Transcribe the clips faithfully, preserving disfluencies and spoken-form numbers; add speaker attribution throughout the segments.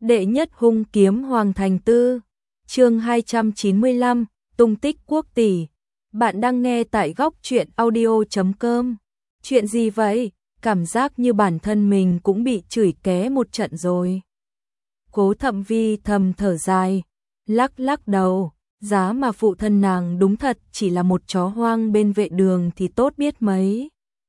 Speaker 1: Đệ nhất hung kiếm Hoàng Thành Tư, chương hai trăm chín mươi lăm, tung tích quốc tỷ. Bạn đang nghe tại góc truyện audio chấm com. Chuyện gì vậy? Cảm giác như bản thân mình cũng bị chửi ké một trận rồi. Cố Thậm Vi thầm thở dài, lắc lắc đầu, giá mà phụ thân nàng đúng thật chỉ là một chó hoang bên vệ đường thì tốt biết mấy.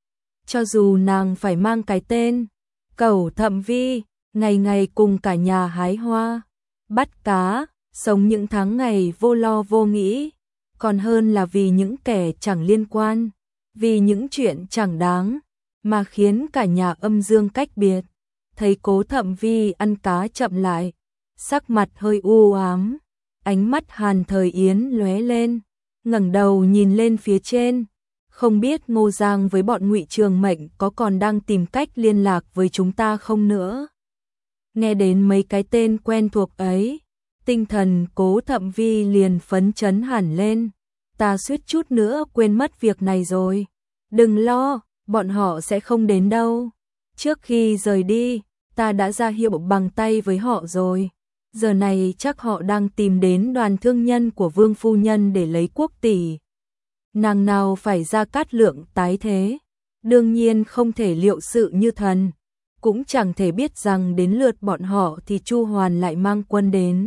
Speaker 1: Cho dù nàng phải mang cái tên Cẩu Thậm Vi, ngày ngày cùng cả nhà hái hoa, bắt cá, sống những tháng ngày vô lo vô nghĩ, còn hơn là vì những kẻ chẳng liên quan, vì những chuyện chẳng đáng, mà khiến cả nhà âm dương cách biệt. Thấy Cố Thậm Vi ăn cá chậm lại, sắc mặt hơi u ám, ánh mắt Hàn Thời Yến lóe lên, ngẩng đầu nhìn lên phía trên, không biết Ngô Giang với bọn Ngụy Trường Mệnh có còn đang tìm cách liên lạc với chúng ta không nữa. Nghe đến mấy cái tên quen thuộc ấy, tinh thần Cố Thậm Vi liền phấn chấn hẳn lên. Ta suýt chút nữa quên mất việc này rồi. Đừng lo, bọn họ sẽ không đến đâu. Trước khi rời đi, ta đã ra hiệu bằng tay với họ rồi. Giờ này chắc họ đang tìm đến đoàn thương nhân của Vương Phu Nhân để lấy quốc tỷ. Nàng nào phải ra Cát Lượng tái thế. Đương nhiên không thể liệu sự như thần. Cũng chẳng thể biết rằng đến lượt bọn họ thì Chu Hoàn lại mang quân đến.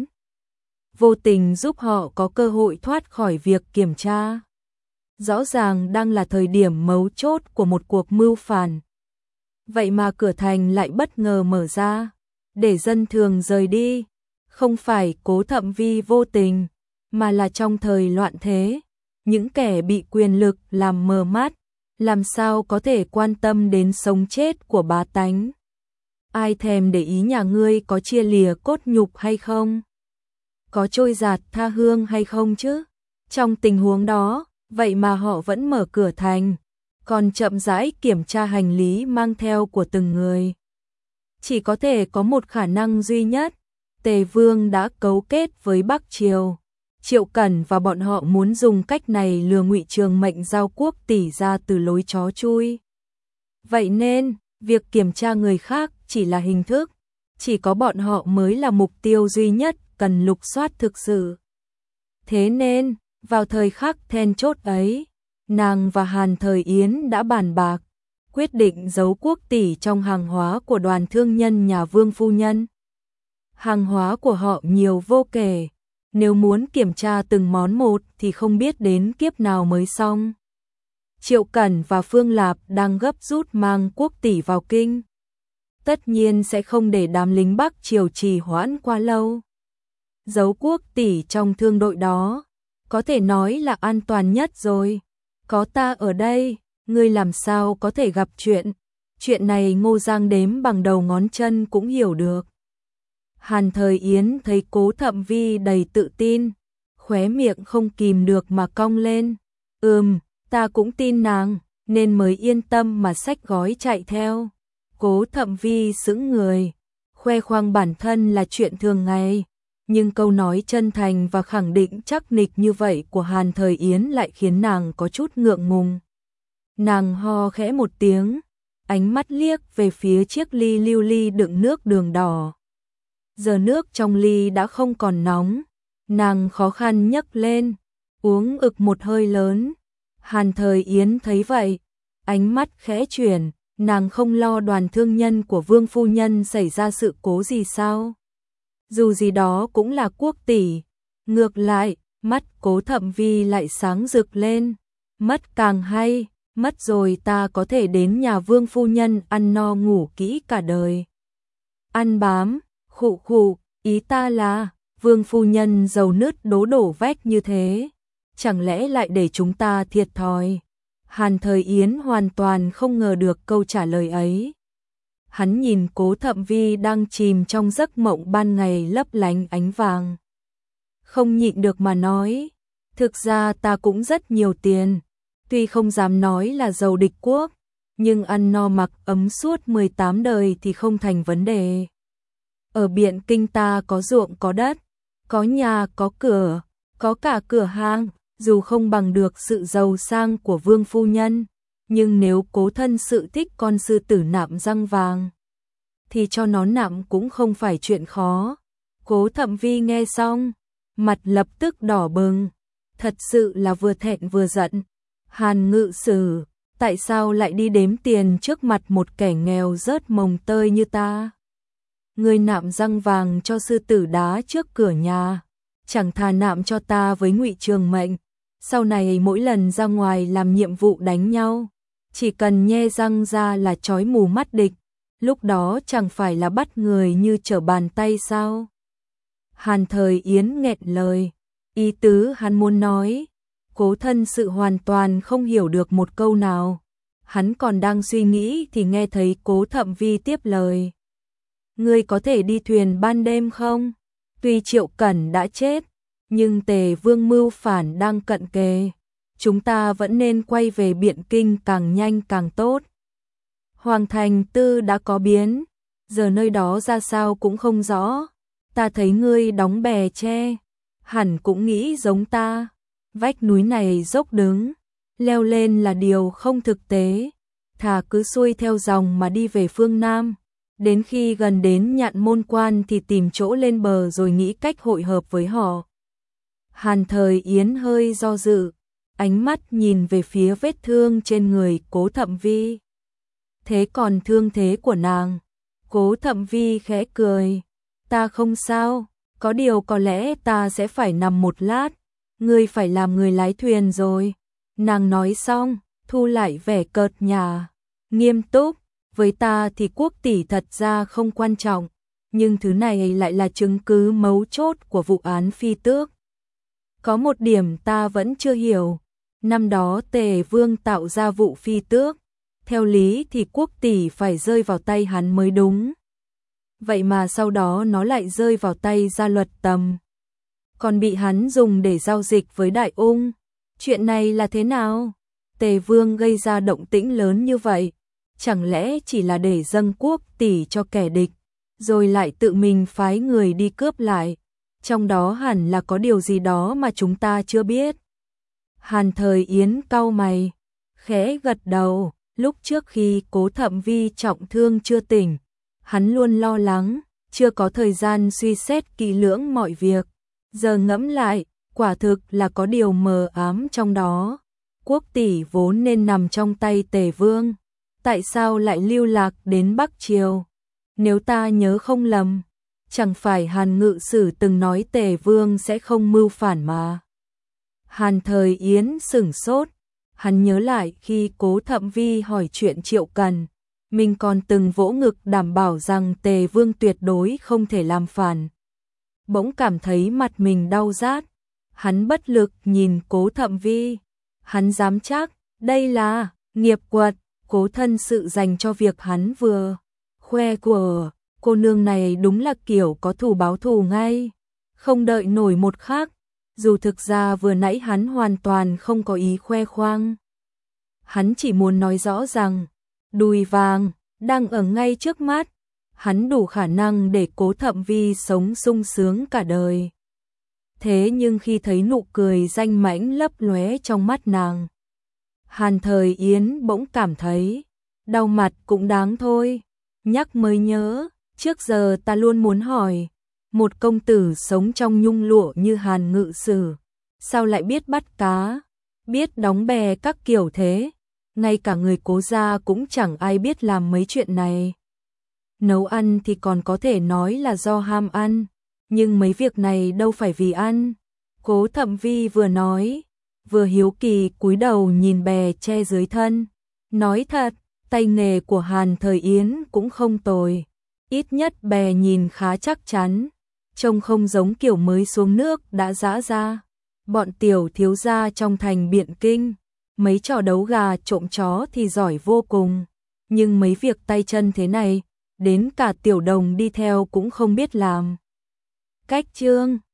Speaker 1: Vô tình giúp họ có cơ hội thoát khỏi việc kiểm tra. Rõ ràng đang là thời điểm mấu chốt của một cuộc mưu phản. Vậy mà cửa thành lại bất ngờ mở ra, để dân thường rời đi. Không phải Cố Thậm Vi vô tình, mà là trong thời loạn thế, những kẻ bị quyền lực làm mờ mắt, làm sao có thể quan tâm đến sống chết của bá tánh. Ai thèm để ý nhà ngươi có chia lìa cốt nhục hay không? Có trôi giạt tha hương hay không chứ? Trong tình huống đó, vậy mà họ vẫn mở cửa thành, còn chậm rãi kiểm tra hành lý mang theo của từng người. Chỉ có thể có một khả năng duy nhất, Tề Vương đã cấu kết với Bắc Triều. Triệu Cẩn và bọn họ muốn dùng cách này lừa Ngụy Trường Mệnh giao quốc tỷ ra từ lối chó chui. Vậy nên, việc kiểm tra người khác chỉ là hình thức, chỉ có bọn họ mới là mục tiêu duy nhất cần lục soát thực sự. Thế nên, vào thời khắc then chốt ấy, nàng và Hàn Thời Yến đã bàn bạc, quyết định giấu quốc tỷ trong hàng hóa của đoàn thương nhân nhà Vương Phu Nhân. Hàng hóa của họ nhiều vô kể, nếu muốn kiểm tra từng món một thì không biết đến kiếp nào mới xong. Triệu Cẩn và Phương Lạp đang gấp rút mang quốc tỷ vào kinh. Tất nhiên sẽ không để đám lính Bắc Triều trì hoãn quá lâu. Giấu quốc tỷ trong thương đội đó, có thể nói là an toàn nhất rồi. Có ta ở đây, ngươi làm sao có thể gặp chuyện. Chuyện này Ngô Giang đếm bằng đầu ngón chân cũng hiểu được. Hàn Thời Yến thấy Cố Thậm Vi đầy tự tin, khóe miệng không kìm được mà cong lên. Ừm, ta cũng tin nàng, nên mới yên tâm mà xách gói chạy theo. Cố Thậm Vi sững người, khoe khoang bản thân là chuyện thường ngày, nhưng câu nói chân thành và khẳng định chắc nịch như vậy của Hàn Thời Yến lại khiến nàng có chút ngượng ngùng. Nàng ho khẽ một tiếng, ánh mắt liếc về phía chiếc ly lưu ly đựng nước đường đỏ. Giờ nước trong ly đã không còn nóng, nàng khó khăn nhấc lên, uống ực một hơi lớn. Hàn Thời Yến thấy vậy, ánh mắt khẽ chuyển, nàng không lo đoàn thương nhân của Vương Phu Nhân xảy ra sự cố gì sao? Dù gì đó cũng là quốc tỷ. Ngược lại, mắt Cố Thậm Vi lại sáng rực lên. Mất càng hay, mất rồi ta có thể đến nhà Vương Phu Nhân ăn no ngủ kỹ cả đời. Ăn bám, khụ khụ, ý ta là, Vương Phu Nhân giàu nứt đố đổ vách như thế, chẳng lẽ lại để chúng ta thiệt thòi? Hàn Thời Yến hoàn toàn không ngờ được câu trả lời ấy. Hắn nhìn Cố Thậm Vi đang chìm trong giấc mộng ban ngày lấp lánh ánh vàng. Không nhịn được mà nói, thực ra ta cũng rất nhiều tiền, tuy không dám nói là giàu địch quốc, nhưng ăn no mặc ấm suốt mười tám đời thì không thành vấn đề. Ở Biện Kinh ta có ruộng có đất, có nhà có cửa, có cả cửa hàng, dù không bằng được sự giàu sang của Vương Phu Nhân, nhưng nếu cố thân sự thích con sư tử nạm răng vàng, thì cho nó nặng cũng không phải chuyện khó. Cố Thậm Vi nghe xong, mặt lập tức đỏ bừng, thật sự là vừa thẹn vừa giận. Hàn Ngự Sử, tại sao lại đi đếm tiền trước mặt một kẻ nghèo rớt mồng tơi như ta? Ngươi nạm răng vàng cho sư tử đá trước cửa nhà, chẳng thà nạm cho ta với Ngụy Trường Mệnh. Sau này mỗi lần ra ngoài làm nhiệm vụ đánh nhau, chỉ cần nhe răng ra là chói mù mắt địch, lúc đó chẳng phải là bắt người như trở bàn tay sao? Hàn Thời Yến nghẹn lời, ý tứ hắn muốn nói, Cố Thân Sự hoàn toàn không hiểu được một câu nào. Hắn còn đang suy nghĩ thì nghe thấy Cố Thậm Vi tiếp lời. Ngươi có thể đi thuyền ban đêm không? Tuy Triệu Cẩn đã chết, nhưng Tề Vương mưu phản đang cận kề. Chúng ta vẫn nên quay về Biện Kinh càng nhanh càng tốt. Hoàng Thành Tư đã có biến, giờ nơi đó ra sao cũng không rõ. Ta thấy ngươi đóng bè tre, hẳn cũng nghĩ giống ta. Vách núi này dốc đứng, leo lên là điều không thực tế. Thà cứ xuôi theo dòng mà đi về phương Nam. Đến khi gần đến Nhạn Môn Quan thì tìm chỗ lên bờ rồi nghĩ cách hội hợp với họ. Hàn Thời Yến hơi do dự, ánh mắt nhìn về phía vết thương trên người Cố Thậm Vi. Thế còn thương thế của nàng? Cố Thậm Vi khẽ cười. Ta không sao, có điều có lẽ ta sẽ phải nằm một lát. Ngươi phải làm người lái thuyền rồi. Nàng nói xong, thu lại vẻ cợt nhả, nghiêm túc. Với ta thì quốc tỷ thật ra không quan trọng, nhưng thứ này lại là chứng cứ mấu chốt của vụ án Phi Tước. Có một điểm ta vẫn chưa hiểu, năm đó Tề Vương tạo ra vụ Phi Tước, theo lý thì quốc tỷ phải rơi vào tay hắn mới đúng. Vậy mà sau đó nó lại rơi vào tay Gia Luật Tầm, còn bị hắn dùng để giao dịch với Đại Ung. Chuyện này là thế nào? Tề Vương gây ra động tĩnh lớn như vậy, chẳng lẽ chỉ là để dâng quốc tỷ cho kẻ địch, rồi lại tự mình phái người đi cướp lại? Trong đó hẳn là có điều gì đó mà chúng ta chưa biết. Hàn Thời Yến cau mày, khẽ gật đầu. Lúc trước khi Cố Thậm Vi trọng thương chưa tỉnh, hắn luôn lo lắng, chưa có thời gian suy xét kỹ lưỡng mọi việc. Giờ ngẫm lại, quả thực là có điều mờ ám trong đó. Quốc tỷ vốn nên nằm trong tay Tề Vương, tại sao lại lưu lạc đến Bắc Triều? Nếu ta nhớ không lầm, chẳng phải Hàn Ngự Sử từng nói Tề Vương sẽ không mưu phản mà? Hàn Thời Yến sửng sốt, hắn nhớ lại khi Cố Thậm Vi hỏi chuyện Triệu Cần, mình còn từng vỗ ngực đảm bảo rằng Tề Vương tuyệt đối không thể làm phản. Bỗng cảm thấy mặt mình đau rát, hắn bất lực nhìn Cố Thậm Vi, hắn dám chắc đây là nghiệp quật Cố Thân Sự dành cho việc hắn vừa khoe của. Cô nương này đúng là kiểu có thù báo thù ngay, không đợi nổi một khắc, dù thực ra vừa nãy hắn hoàn toàn không có ý khoe khoang. Hắn chỉ muốn nói rõ rằng, đùi vàng đang ở ngay trước mắt, hắn đủ khả năng để Cố Thậm Vi sống sung sướng cả đời. Thế nhưng khi thấy nụ cười danh mãnh lấp lóe trong mắt nàng, Hàn Thời Yến bỗng cảm thấy đau mặt cũng đáng thôi. Nhắc mới nhớ, trước giờ ta luôn muốn hỏi, một công tử sống trong nhung lụa như Hàn Ngự Sử, sao lại biết bắt cá, biết đóng bè các kiểu thế? Ngay cả người Cố gia cũng chẳng ai biết làm mấy chuyện này. Nấu ăn thì còn có thể nói là do ham ăn, nhưng mấy việc này đâu phải vì ăn. Cố Thậm Vi vừa nói, vừa hiếu kỳ cúi đầu nhìn bè che dưới thân. Nói thật, tay nghề của Hàn Thời Yến cũng không tồi, ít nhất bè nhìn khá chắc chắn, trông không giống kiểu mới xuống nước đã giã ra. Bọn tiểu thiếu gia trong thành Biện Kinh, mấy trò đấu gà trộm chó thì giỏi vô cùng, nhưng mấy việc tay chân thế này, đến cả tiểu đồng đi theo cũng không biết làm. Cách chương